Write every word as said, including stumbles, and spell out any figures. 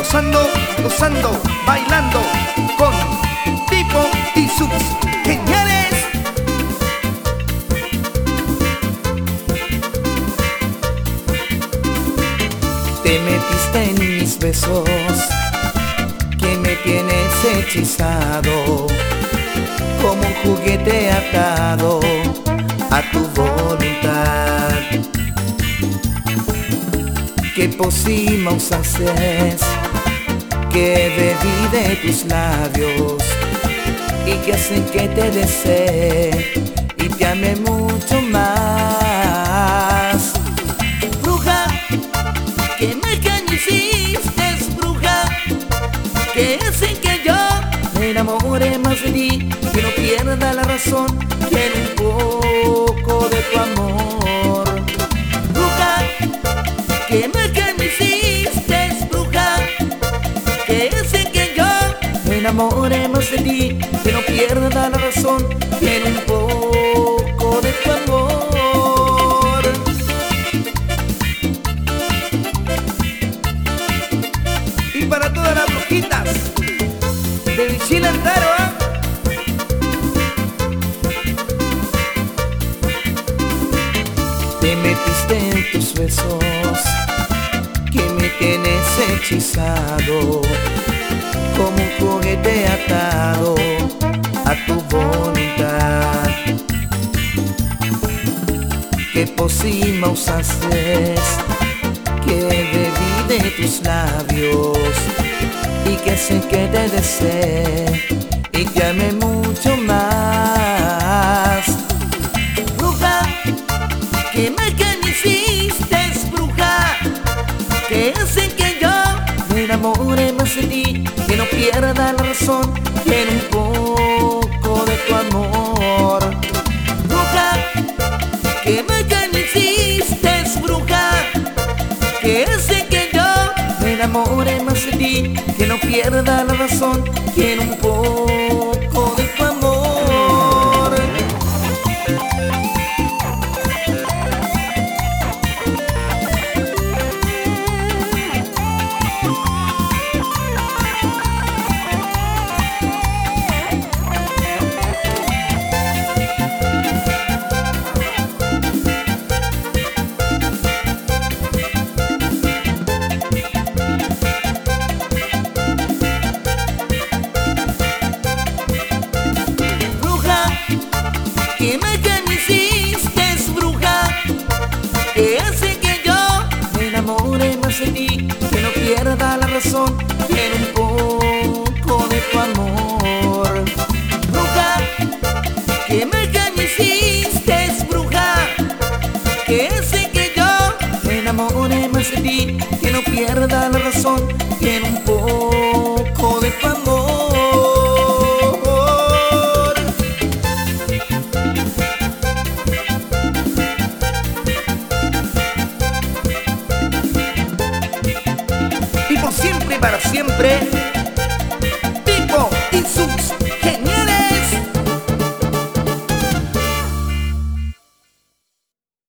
gozando, gozando, bailando con Tipo y sus geniales. Te metiste en mis besos, que me tienes hechizado, como un juguete atado a tu voluntad. Qué pócimas haces, que bebí de tus labios y que hacen que te desee y te ame mucho más. Bruja, que me hiciste, bruja, que hacen que yo me enamore más de ti, que no pierda la razón, quiero un poco de tu amor. Bruja, que me hiciste, bruja, que hacen que yo me enamore más de ti, que no pierda la razón, quiero un poco de tu amor. Y para todas las brujitas de Vichy Antaro, ¿eh? Te metiste en tus besos, que me tienes hechizado, como un juguete atado a tu voluntad. Qué pócimas haces, que bebí de tus labios y que sé que te desee y te ame mucho más. Bruja, que me hiciste, bruja, que hacen que yo me enamore más de ti, que no pierda la razón, quiero un poco de tu amor. Bruja, que me hiciste, bruja, que hacen que yo me enamore más de ti, que no pierda la razón, quiero un poco de tu amor. Que me hiciste, bruja, que hace que yo me enamore más de ti, que no pierda la razón, quiero un poco de tu amor. Bruja, que me hiciste, bruja, que hace que yo me enamore más de ti, que no pierda la razón, quiero un poco de tu amor. Y por siempre y para siempre,